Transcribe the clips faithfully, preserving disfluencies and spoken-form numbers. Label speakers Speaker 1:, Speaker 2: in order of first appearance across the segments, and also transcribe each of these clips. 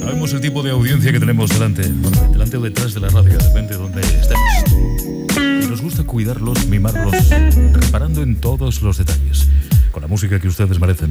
Speaker 1: Sabemos el tipo de audiencia que tenemos delante, bueno, delante o detrás de la radio, depende de donde estemos. Y nos gusta cuidarlos, mimarlos, reparando en todos los detalles, con la música que ustedes merecen.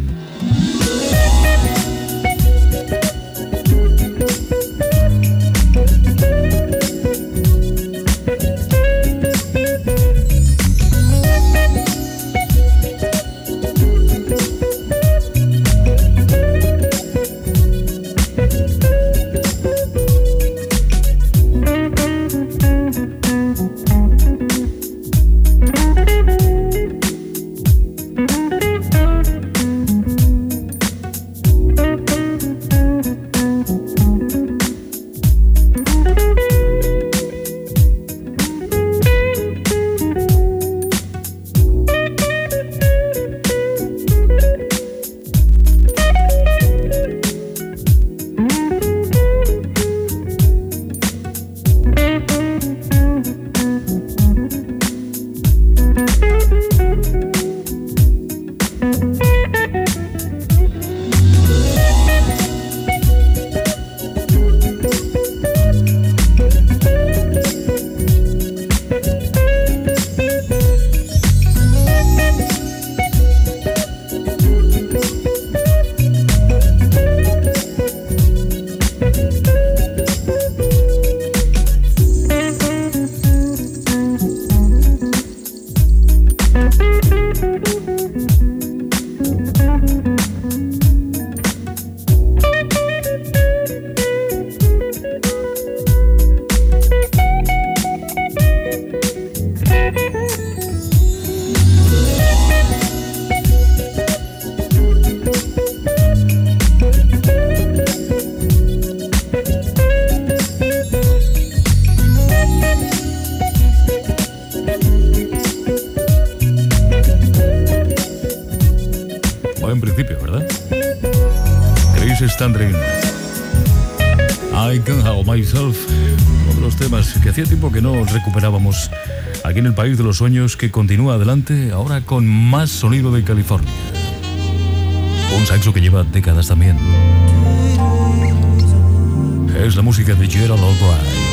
Speaker 1: I Can Help Myself, uno de los temas que hacía tiempo que no recuperábamos aquí en el país de los sueños, que continúa adelante ahora con más sonido de California. Un saxo que lleva décadas también. Es la música de Gerald Albright.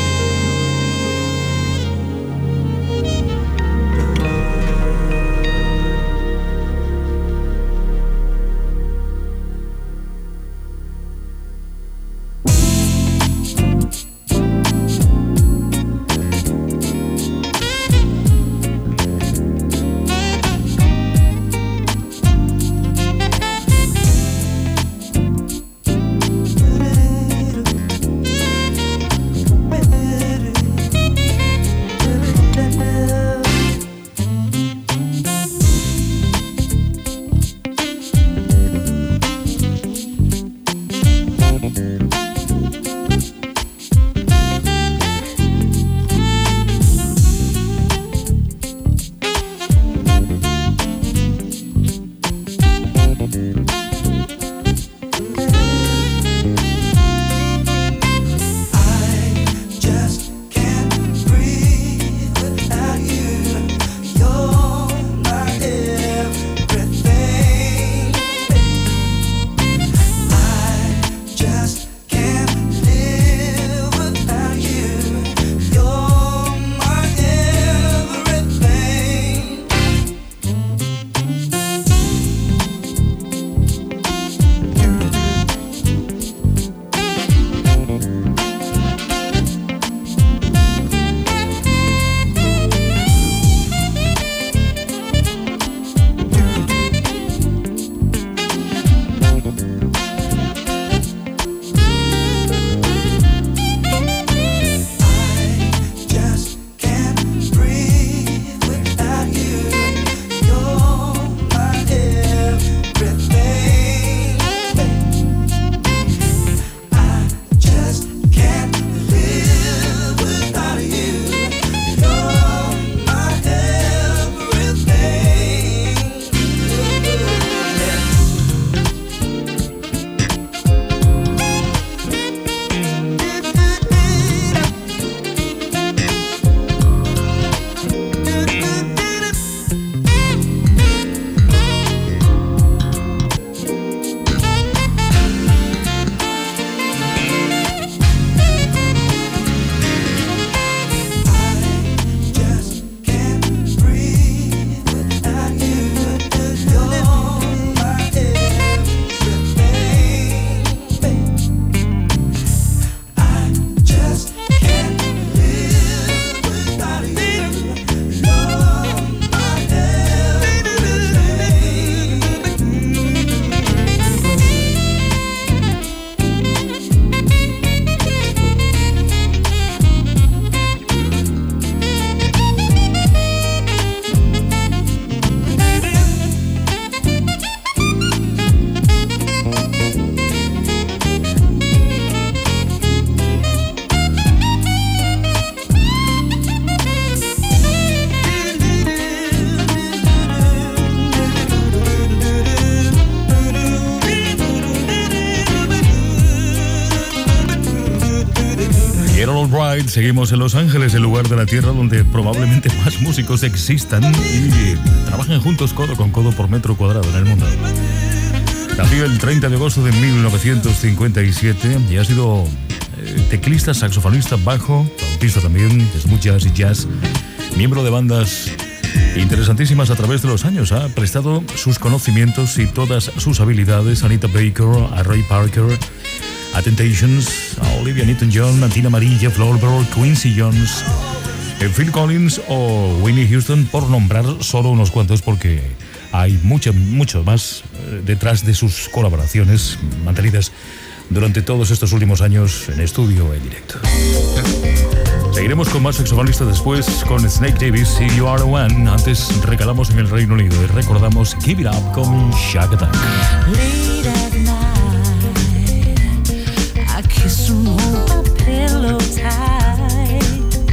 Speaker 1: Pero alright, seguimos en Los Ángeles, el lugar de la Tierra donde probablemente más músicos existan y trabajan juntos codo con codo por metro cuadrado en el mundo. Nació el treinta de agosto de mil novecientos cincuenta y siete y ha sido eh, teclista, saxofonista, bajo, flautista también, de smooth jazz y jazz, miembro de bandas interesantísimas a través de los años. Ha prestado sus conocimientos y todas sus habilidades a Anita Baker, a Ray Parker, a Temptations, a Olivia Newton-John, a Tina Marie, Jeff Lorber, Quincy Jones, Phil Collins o Whitney Houston, por nombrar solo unos cuantos, porque hay mucho, mucho más detrás de sus colaboraciones mantenidas durante todos estos últimos años en estudio en directo. Seguiremos con más saxofonistas después, con Snake Davis y You Are the One. Antes recalamos en el Reino Unido y recordamos Give It Up con Shack Attack.
Speaker 2: Late at night, I kiss and hold my pillow tight.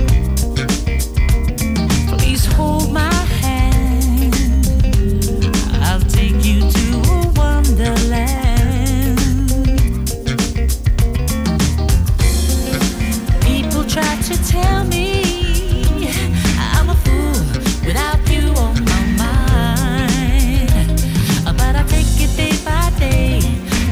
Speaker 2: Please hold my hand, I'll take you to a wonderland. People try to tell me I'm a fool without you on my mind, but I take it day by day.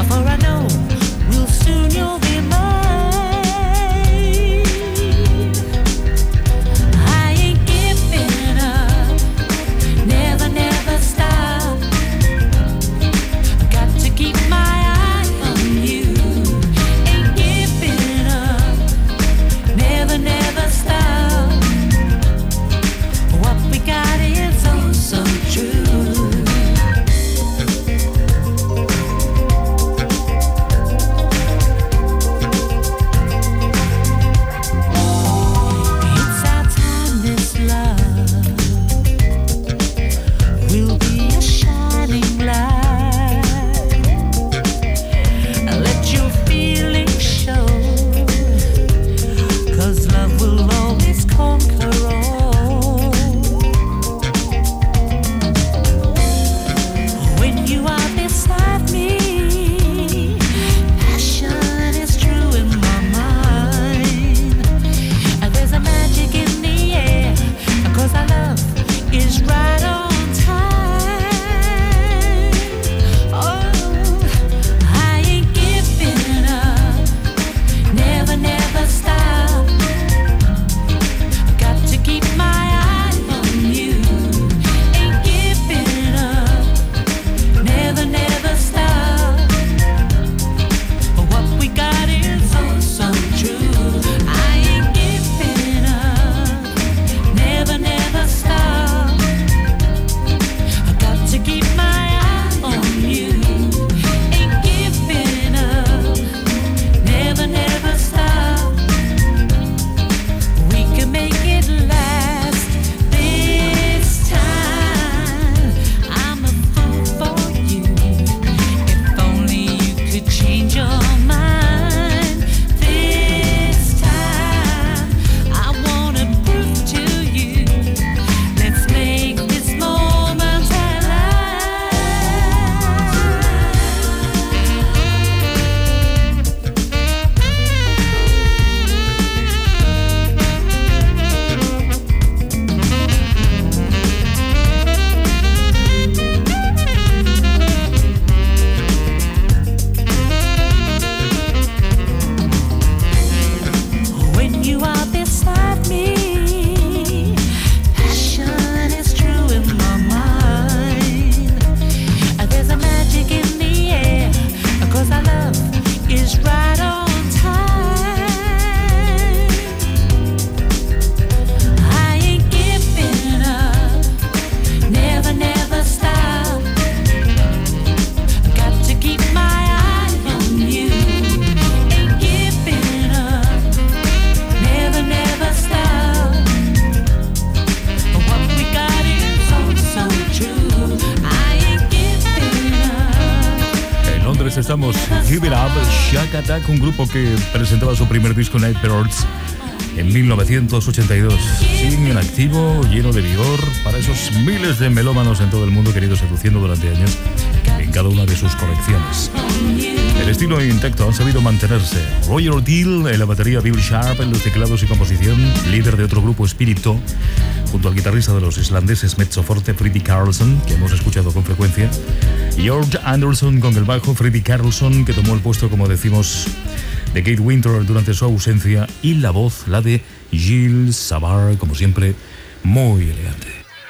Speaker 1: Shack Attack, un grupo que presentaba su primer disco Nightbirds en mil novecientos ochenta y dos. Siguen en activo, lleno de vigor para esos miles de melómanos en todo el mundo que han ido seduciendo durante años en cada una de sus colecciones. El estilo intacto han sabido mantenerse. Roger Deal en la batería, Bill Sharp en los teclados y composición, líder de otro grupo Spirito, junto al guitarrista de los islandeses Mezzoforte, Freddie Carlson, que hemos escuchado con frecuencia, y George Anderson con el bajo, Freddie Carlson, que tomó el puesto, como decimos, de Kate Winter durante su ausencia, y la voz, la de Gilles Savard, como siempre, muy elegante.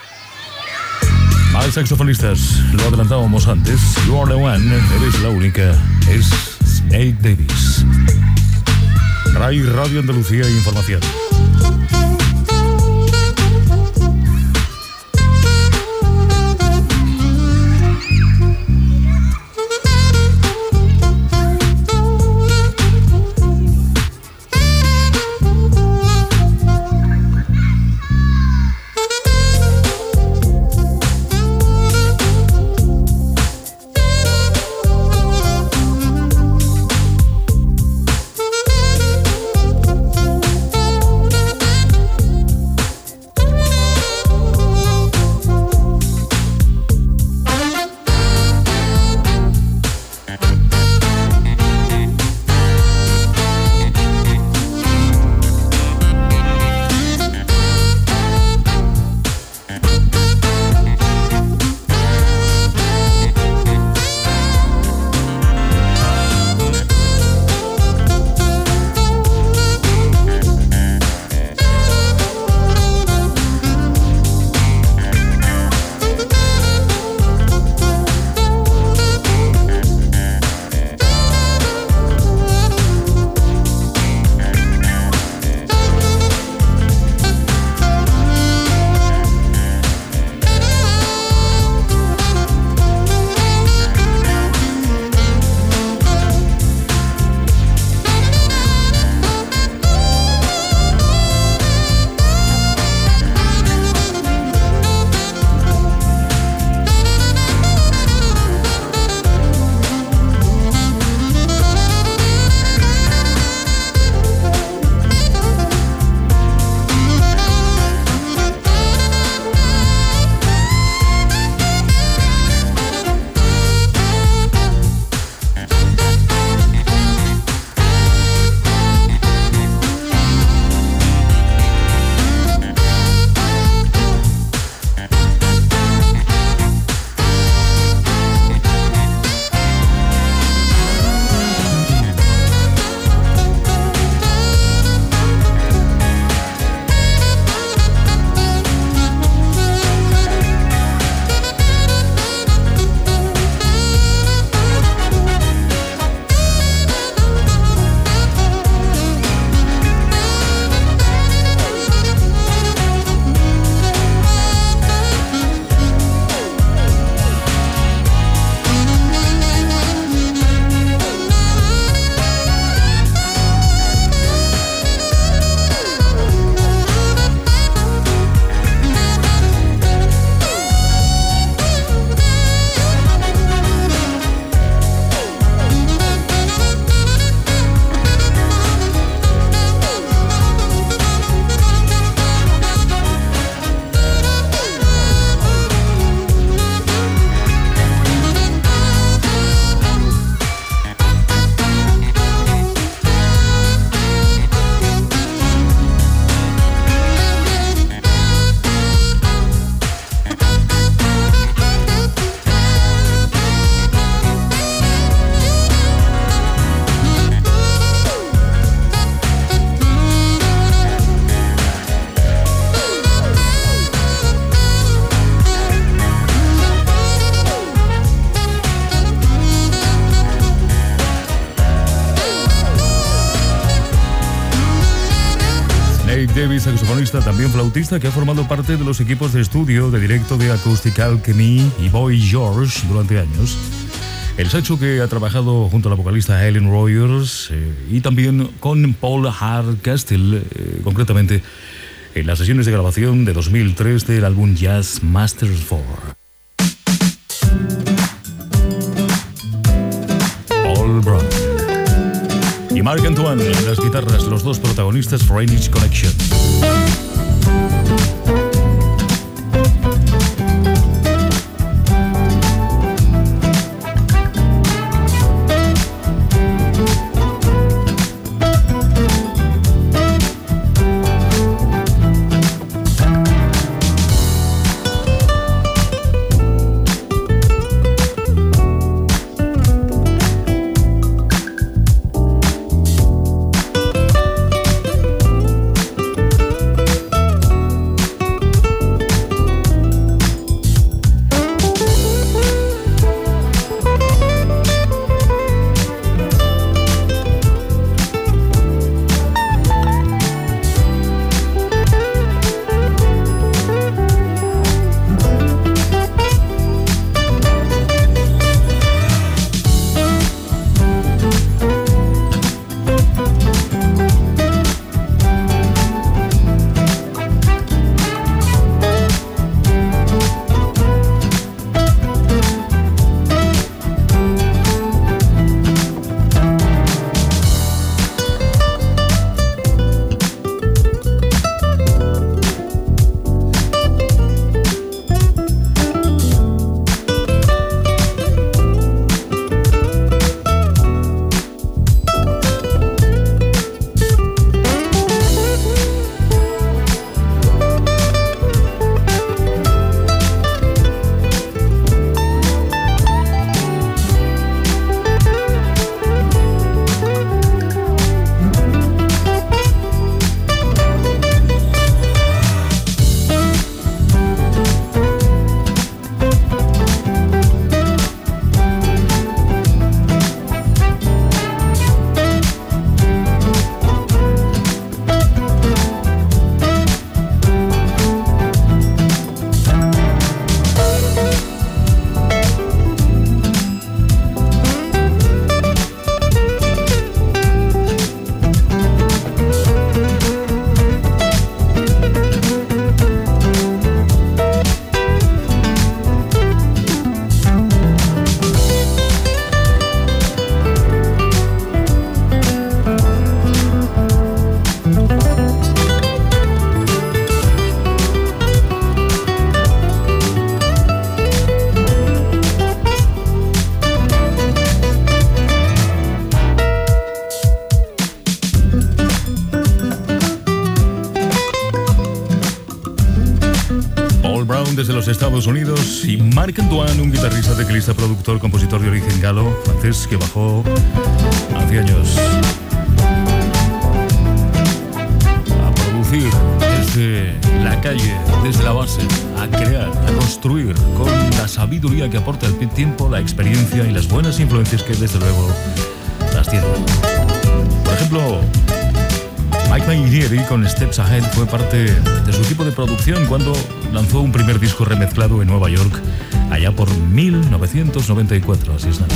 Speaker 1: Más saxofonistas, lo adelantábamos antes. You are the one, eres la única, es Snake Davis. Rai Radio Andalucía Información. Davis, saxofonista, también flautista, que ha formado parte de los equipos de estudio de directo de Acoustic Alchemy y Boy George durante años. El saxo que ha trabajado junto a la vocalista Helen Rogers eh, y también con Paul Hardcastle, eh, concretamente en las sesiones de grabación de dos mil tres del álbum Jazz Masters cuatro. Paul Brown. Marc Antoine en las guitarras, los dos protagonistas, French Connection. Desde los Estados Unidos, y Marc Antoine, un guitarrista, teclista, productor, compositor de origen galo, francés, que bajó hace años a producir desde la calle, desde la base, a crear, a construir, con la sabiduría que aporta el tiempo, la experiencia y las buenas influencias que desde luego las tiene. Por ejemplo, Mike Mainieri con Steps Ahead fue parte de su equipo de producción cuando lanzó un primer disco remezclado en Nueva York allá por mil novecientos noventa y cuatro, así es nada.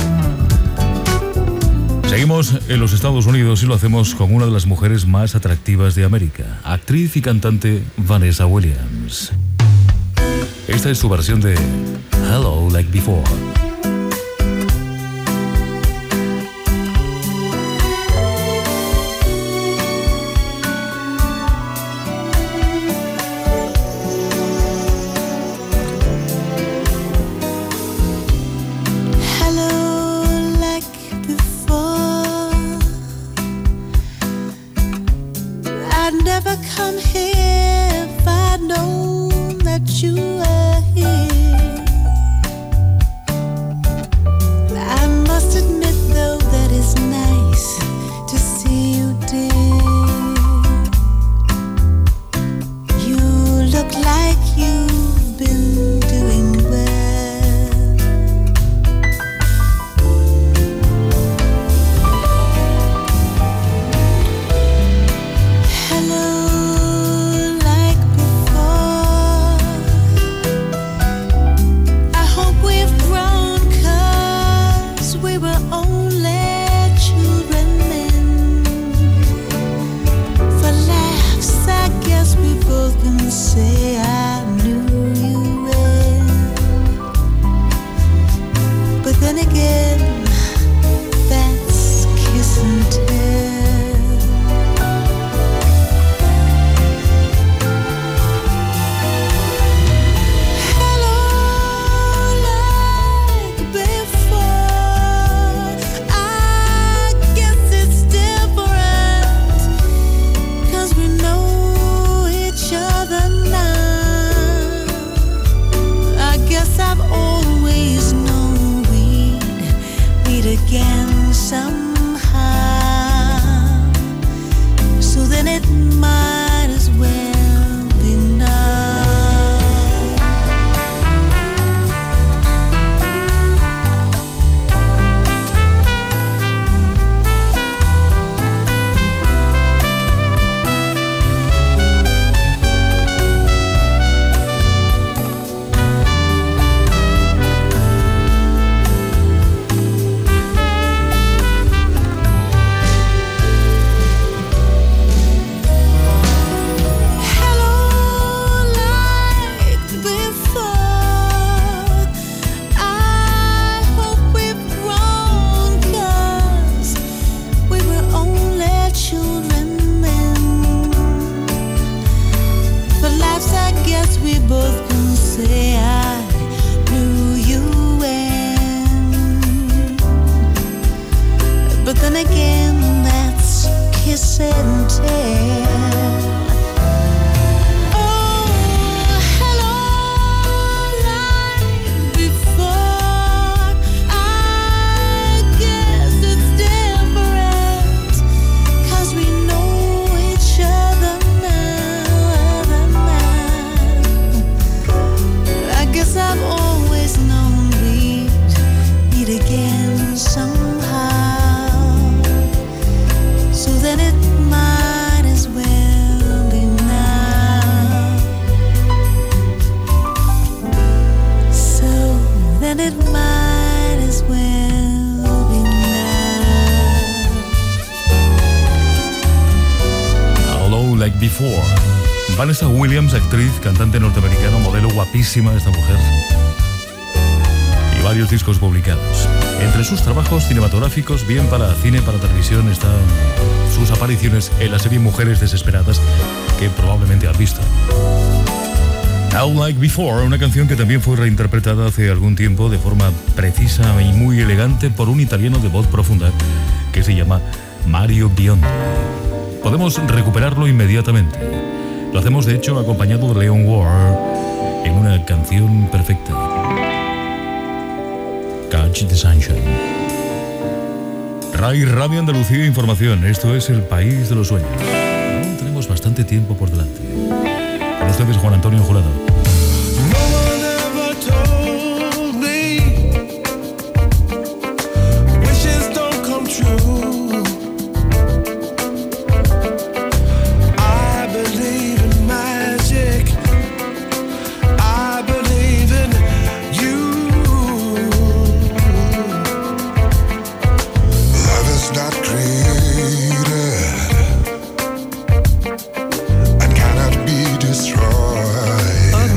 Speaker 1: Seguimos en los Estados Unidos y lo hacemos con una de las mujeres más atractivas de América, actriz y cantante Vanessa Williams. Esta es su versión de Hello Like Before.
Speaker 3: Hello, like before.
Speaker 2: said and tell. Oh, hello, like before. I guess it's different, 'cause we know each other now, now. I guess I've always known we'd meet again somehow. So then it might as well be now. So then it might as well be now.
Speaker 1: Hello, like before. Vanessa Williams, actriz, cantante norteamericana, modelo guapísima esta mujer. Y varios discos publicados. Entre sus trabajos cinematográficos, bien para cine, para televisión, están sus apariciones en la serie Mujeres Desesperadas, que probablemente has visto. How Like Before, una canción que también fue reinterpretada hace algún tiempo de forma precisa y muy elegante por un italiano de voz profunda que se llama Mario Biondi. Podemos recuperarlo inmediatamente. Lo hacemos de hecho acompañado de Leon Ward en una canción perfecta. Catch the Sunshine. Ray Radio Andalucía Información. Esto es el país de los sueños. Aún tenemos bastante tiempo por delante. Con ustedes Juan Antonio Jurado.
Speaker 3: Destroyed.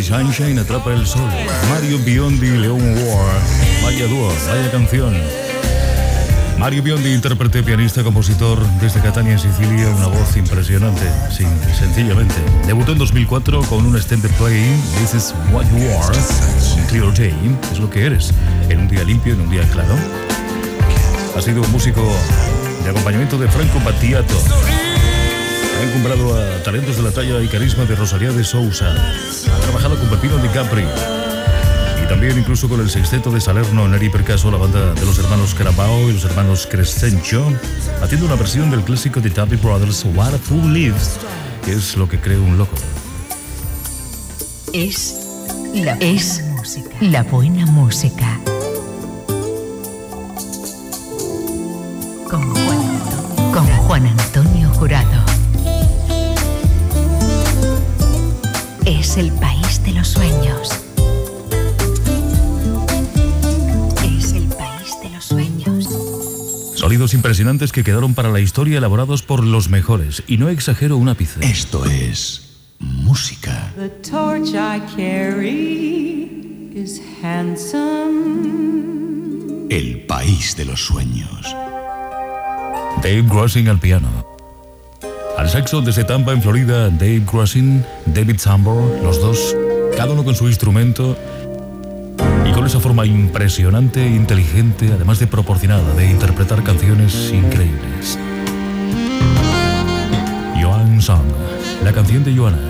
Speaker 1: Sunshine atrapa el sol. Mario Biondi y Leon War. Vaya dúo, vaya canción. Mario Biondi, intérprete, pianista, compositor desde Catania, en Sicilia, una voz impresionante, sí, sencillamente. Debutó en dos mil cuatro con un extended play, This is What You Are, un clear day, es lo que eres, en un día limpio, en un día claro. Ha sido un músico de acompañamiento de Franco Battiato. Ha encumbrado a talentos de la talla y carisma de Rosalía de Sousa. Ha trabajado con Pepino Di Capri. Y también incluso con el sexteto de Salerno, Neri Percaso, la banda de los hermanos Carabao y los hermanos Crescencio, haciendo una versión del clásico de Doobie Brothers, What a Fool Lives, que es lo que cree un loco.
Speaker 3: Es la, es música. La buena música. Con Juan Antonio, con Juan Antonio Jurado. Es el país de los sueños. Es el país de los sueños.
Speaker 1: Sonidos impresionantes que quedaron para la historia, elaborados por los mejores. Y no exagero un ápice.
Speaker 4: Esto es música.
Speaker 5: The torch I carry is handsome.
Speaker 4: El país de los sueños.
Speaker 1: Dave Grossing al piano. Al saxo desde Tampa, en Florida, Dave Grossing, David Sambor, los dos, cada uno con su instrumento y con esa forma impresionante, inteligente, además de proporcionada, de interpretar canciones increíbles. Joan Song, la canción de Joana.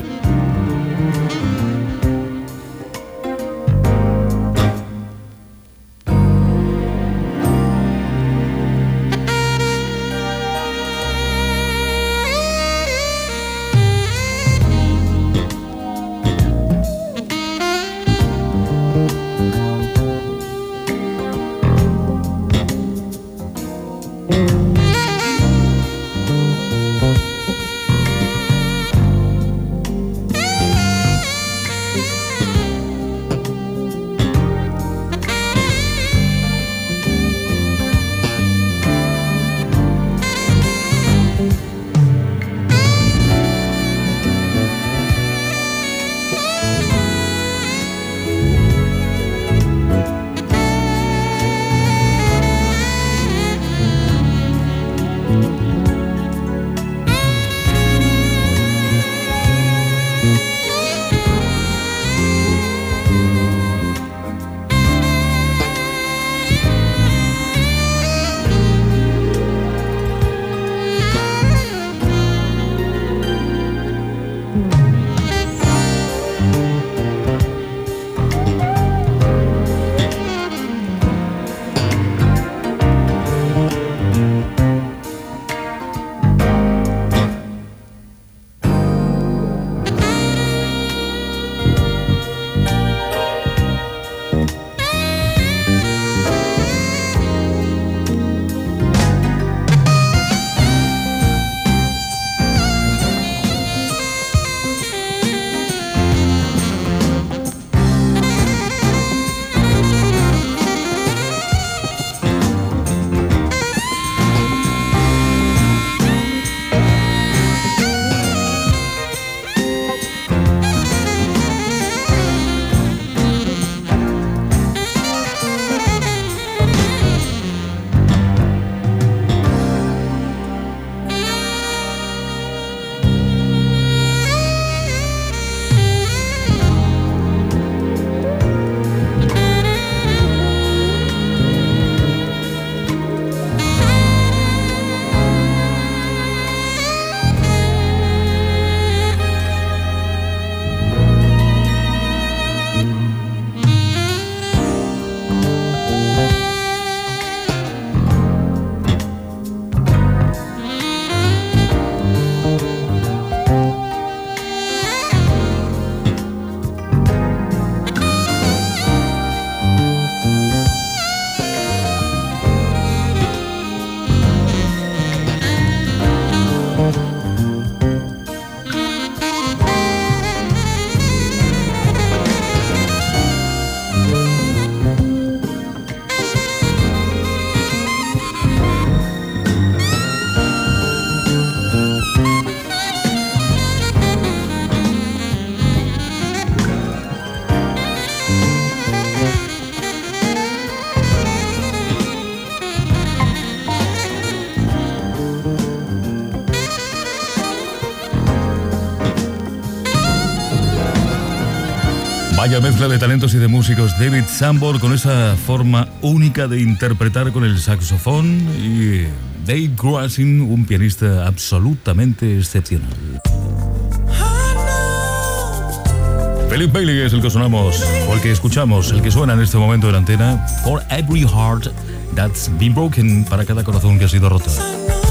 Speaker 1: Vaya mezcla de talentos y de músicos. David Sanborn con esa forma única de interpretar con el saxofón y Dave Grusin, un pianista absolutamente excepcional. Philip Bailey es el que sonamos, o el que escuchamos, el que suena en este momento en la antena. For every heart that's been broken, para cada corazón que ha sido roto.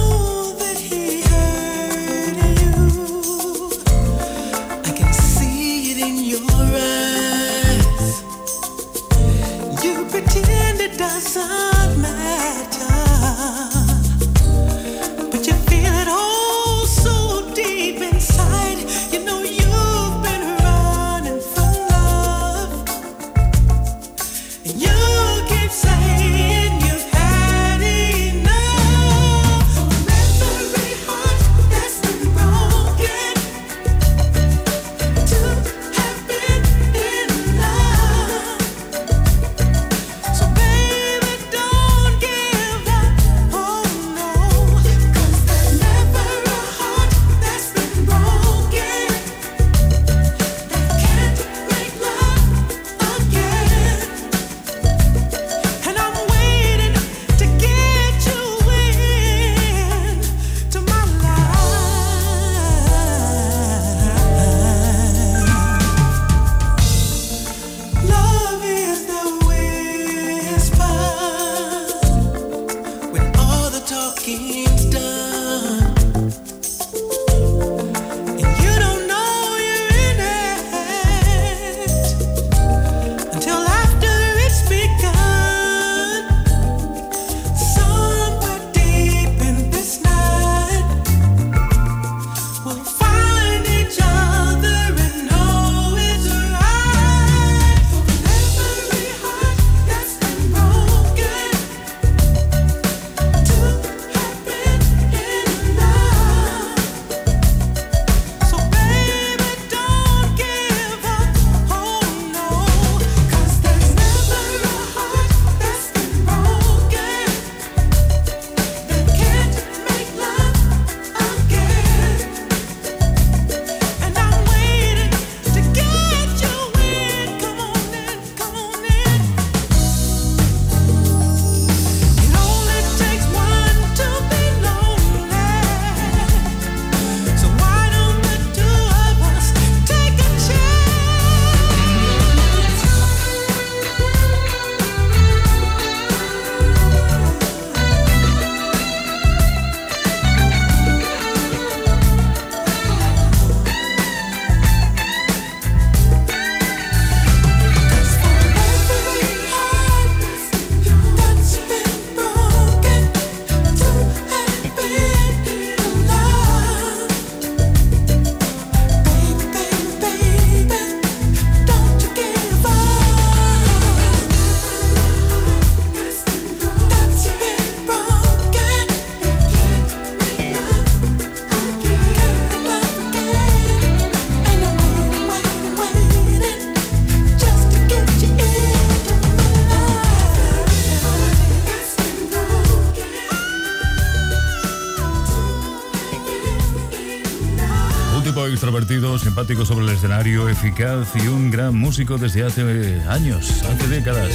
Speaker 1: Extrovertido, simpático sobre el escenario, eficaz y un gran músico desde hace años, hace décadas.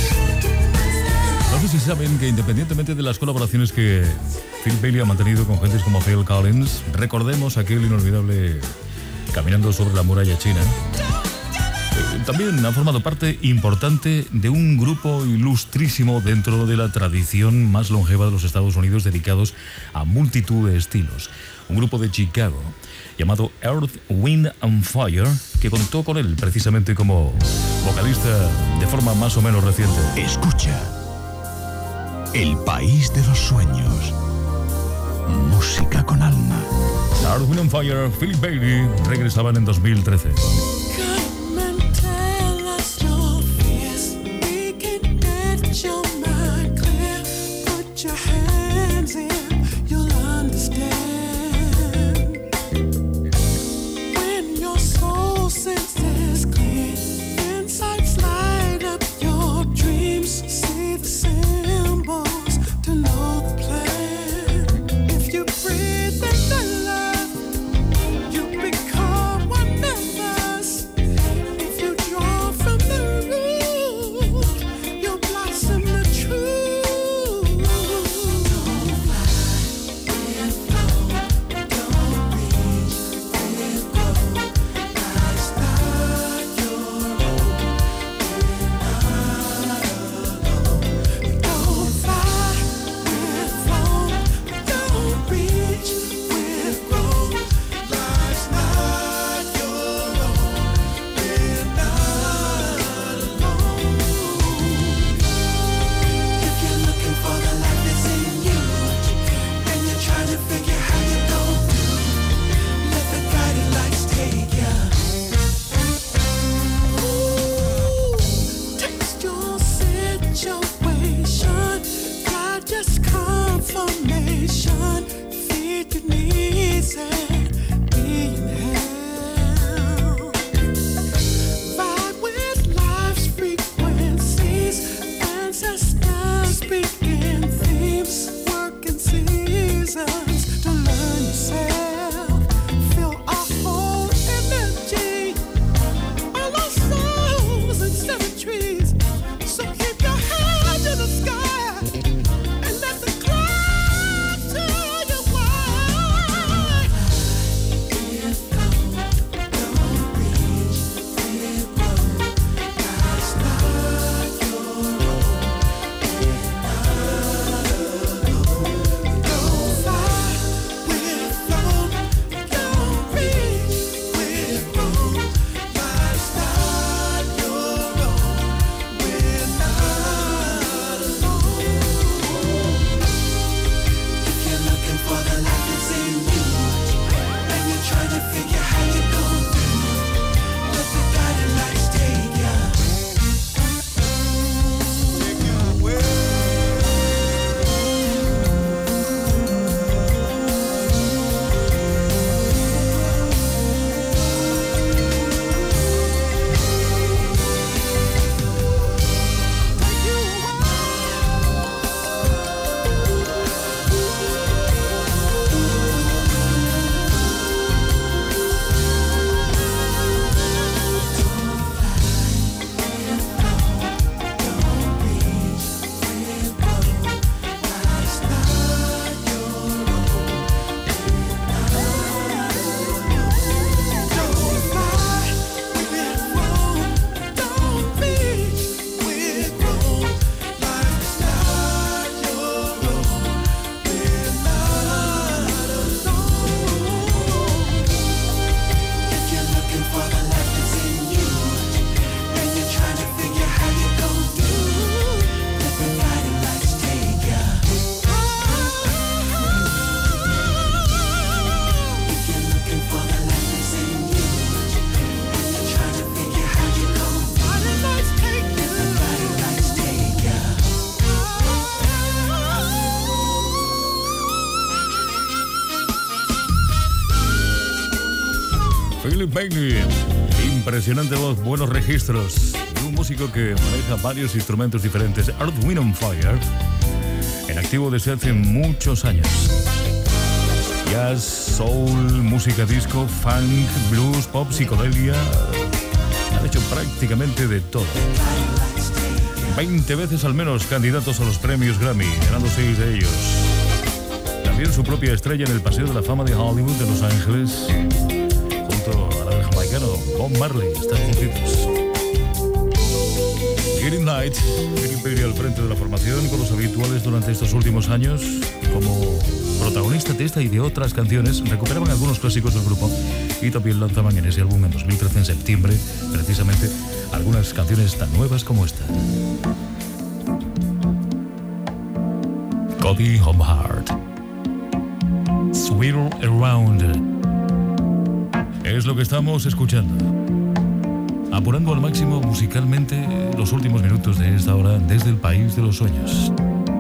Speaker 1: No sé si saben que independientemente de las colaboraciones que Phil Bailey ha mantenido con gentes como Phil Collins, recordemos aquel inolvidable Caminando sobre la muralla china. Eh, también ha formado parte importante de un grupo ilustrísimo dentro de la tradición más longeva de los Estados Unidos dedicados a multitud de estilos. Un grupo de Chicago llamado Earth, Wind and Fire, que contó con él precisamente como vocalista de forma más o menos reciente.
Speaker 4: Escucha. El país de los sueños. Música con alma.
Speaker 1: Earth, Wind and Fire, Phil Bailey, regresaban en dos mil trece.
Speaker 6: Breathe in the love, you become one of us.
Speaker 1: Philip Bailey, impresionante voz, buenos registros, y un músico que maneja varios instrumentos diferentes. Earth, Wind and Fire, en activo desde hace muchos años. Jazz, soul, música disco, funk, blues, pop, psicodelia. Han hecho prácticamente de todo. veinte veces al menos candidatos a los premios Grammy, ganando seis de ellos. También su propia estrella en el Paseo de la Fama de Hollywood de Los Ángeles, junto a la del jamaicano Bob Marley. Están juntitos. Green Knight, Philip Bailey al frente de la formación con los habituales durante estos últimos años. Como protagonista de esta y de otras canciones, recuperaban algunos clásicos del grupo y también lanzaban en ese álbum en dos mil trece, en septiembre, precisamente, algunas canciones tan nuevas como esta. Cody Homehart, Swirl Around, es lo que estamos escuchando, apurando al máximo musicalmente los últimos minutos de esta hora desde el País de los Sueños.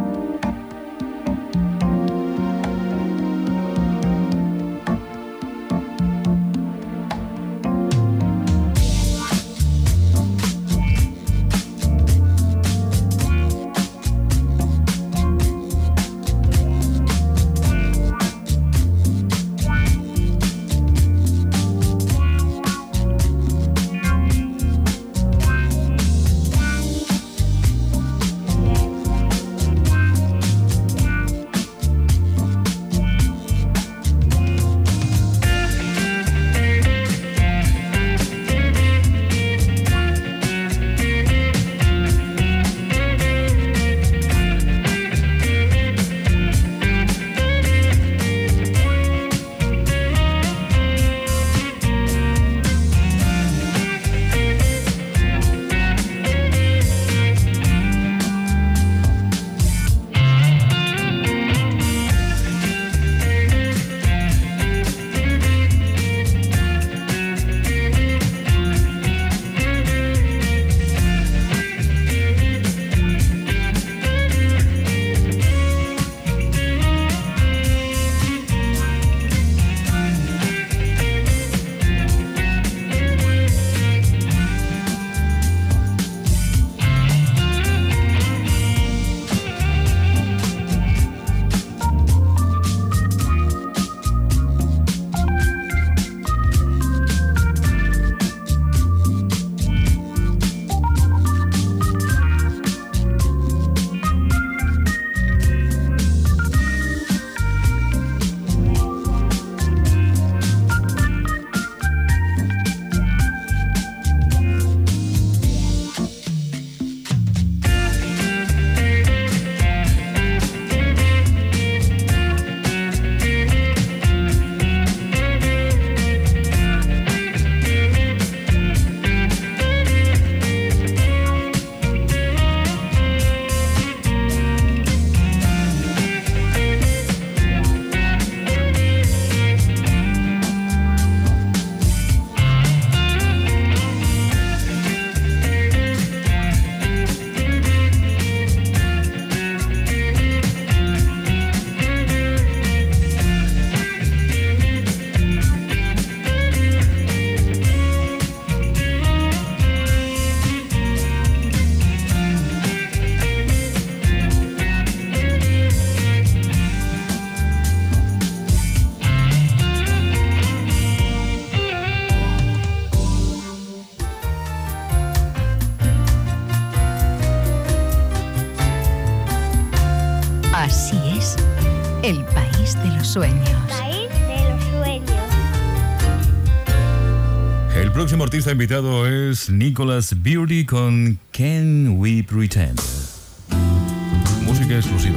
Speaker 3: Así es, el país de los sueños.
Speaker 6: País de los sueños.
Speaker 1: El próximo artista invitado es Nicholas Beardy con Can We Pretend. Música exclusiva.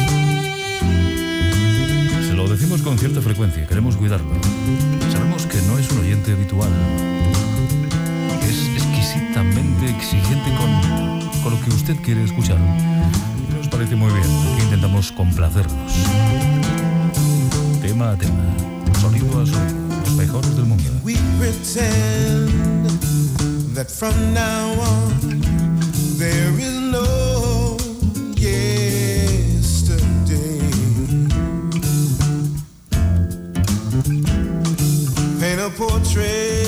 Speaker 1: Se lo decimos con cierta frecuencia, queremos cuidarlo. Sabemos que no es un oyente habitual. Es exquisitamente exigente con, con lo que usted quiere escuchar. Y nos parece muy bien, aquí intentamos complacerlos. Tema a tema, sonido a sonido, los mejores del mundo.
Speaker 7: We pretend that from now on there is no yesterday. Paint a portrait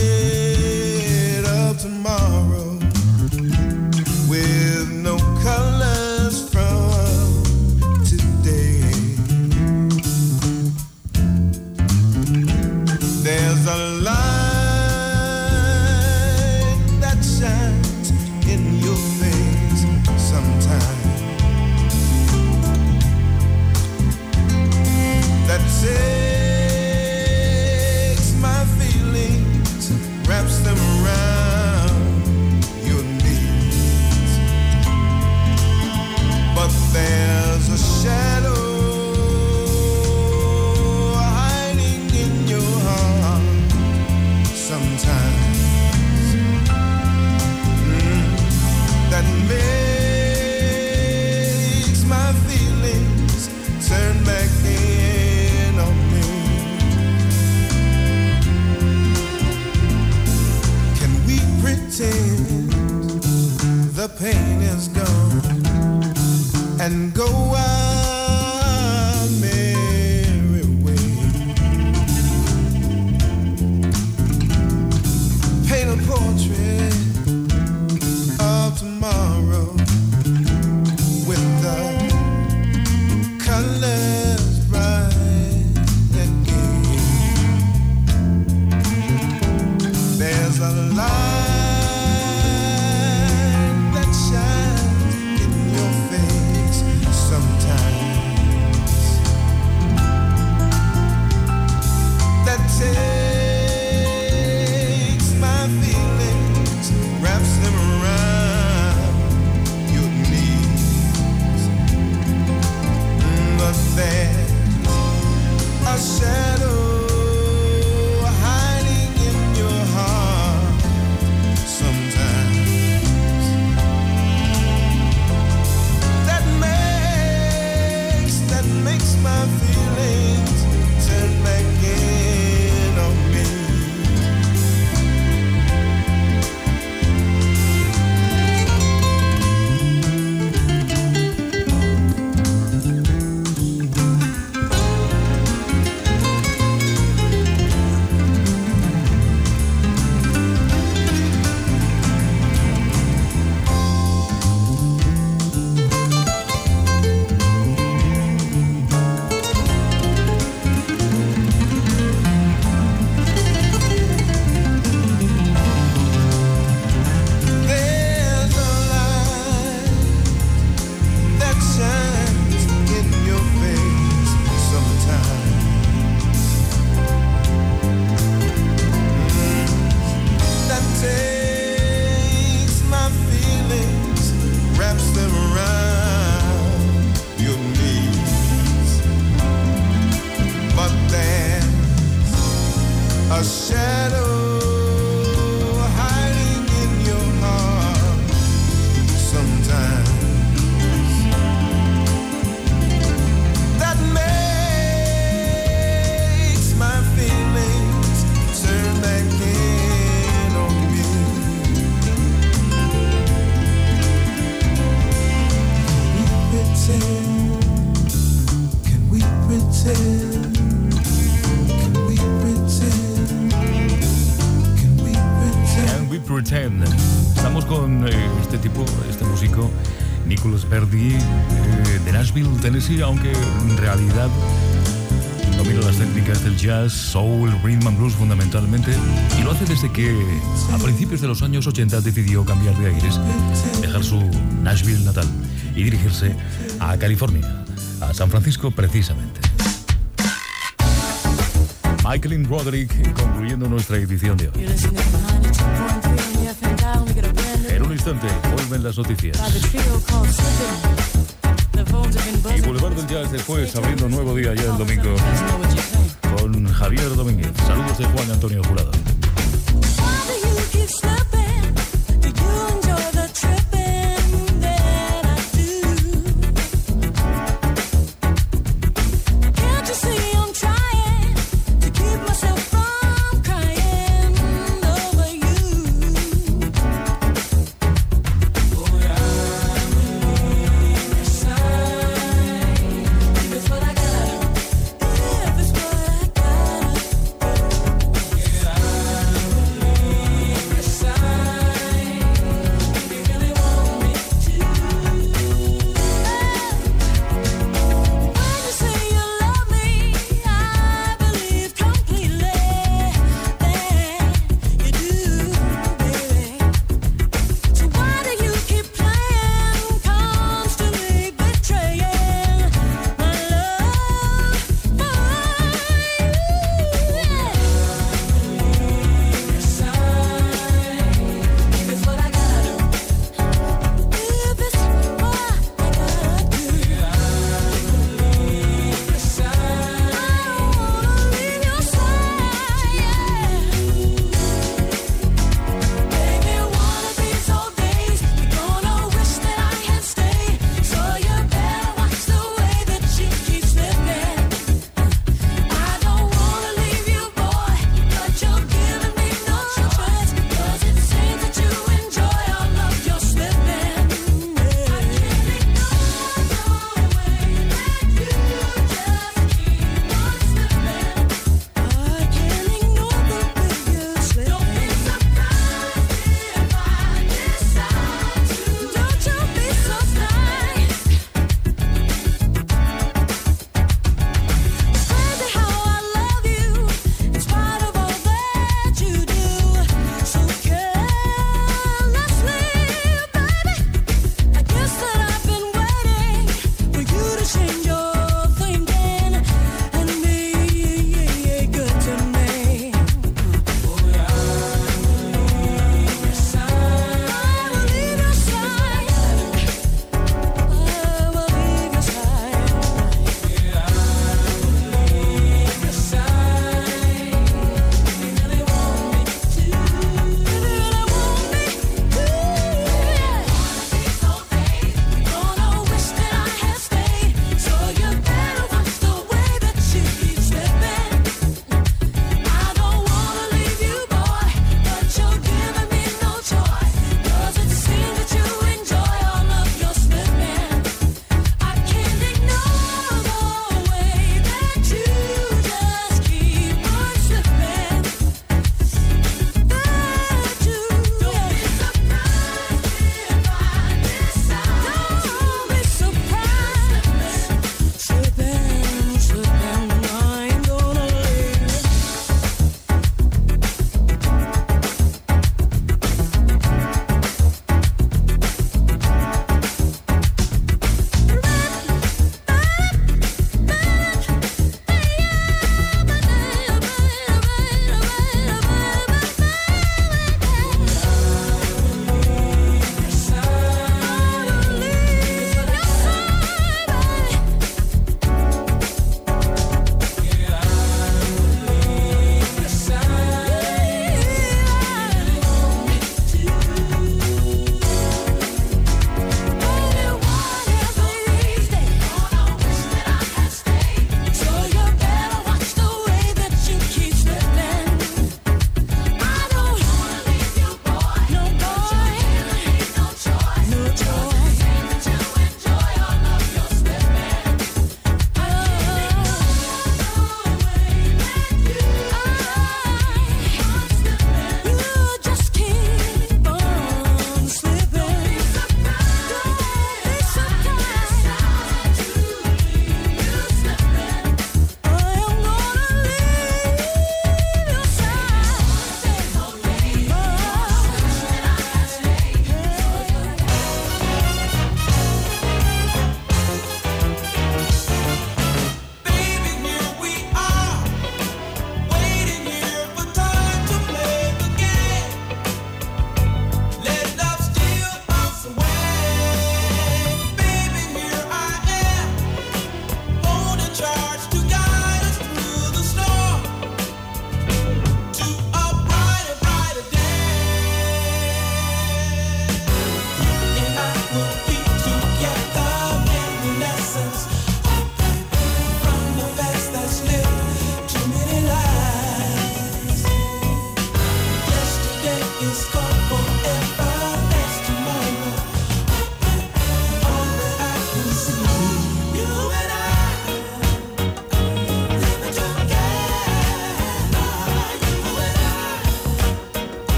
Speaker 1: Estamos con eh, este tipo, este músico, Nicholas Verdi, eh, de Nashville, Tennessee, aunque en realidad domina las técnicas del jazz, soul, rhythm and blues fundamentalmente, y lo hace desde que a principios de los años ochenta decidió cambiar de aires, dejar su Nashville natal y dirigirse a California, a San Francisco precisamente. Michael Roderick concluyendo nuestra edición de hoy. En un instante vuelven las noticias. Y Boulevard del Jazz después abriendo un nuevo día ya el domingo con Javier Domínguez. Saludos de Juan Antonio Jurado.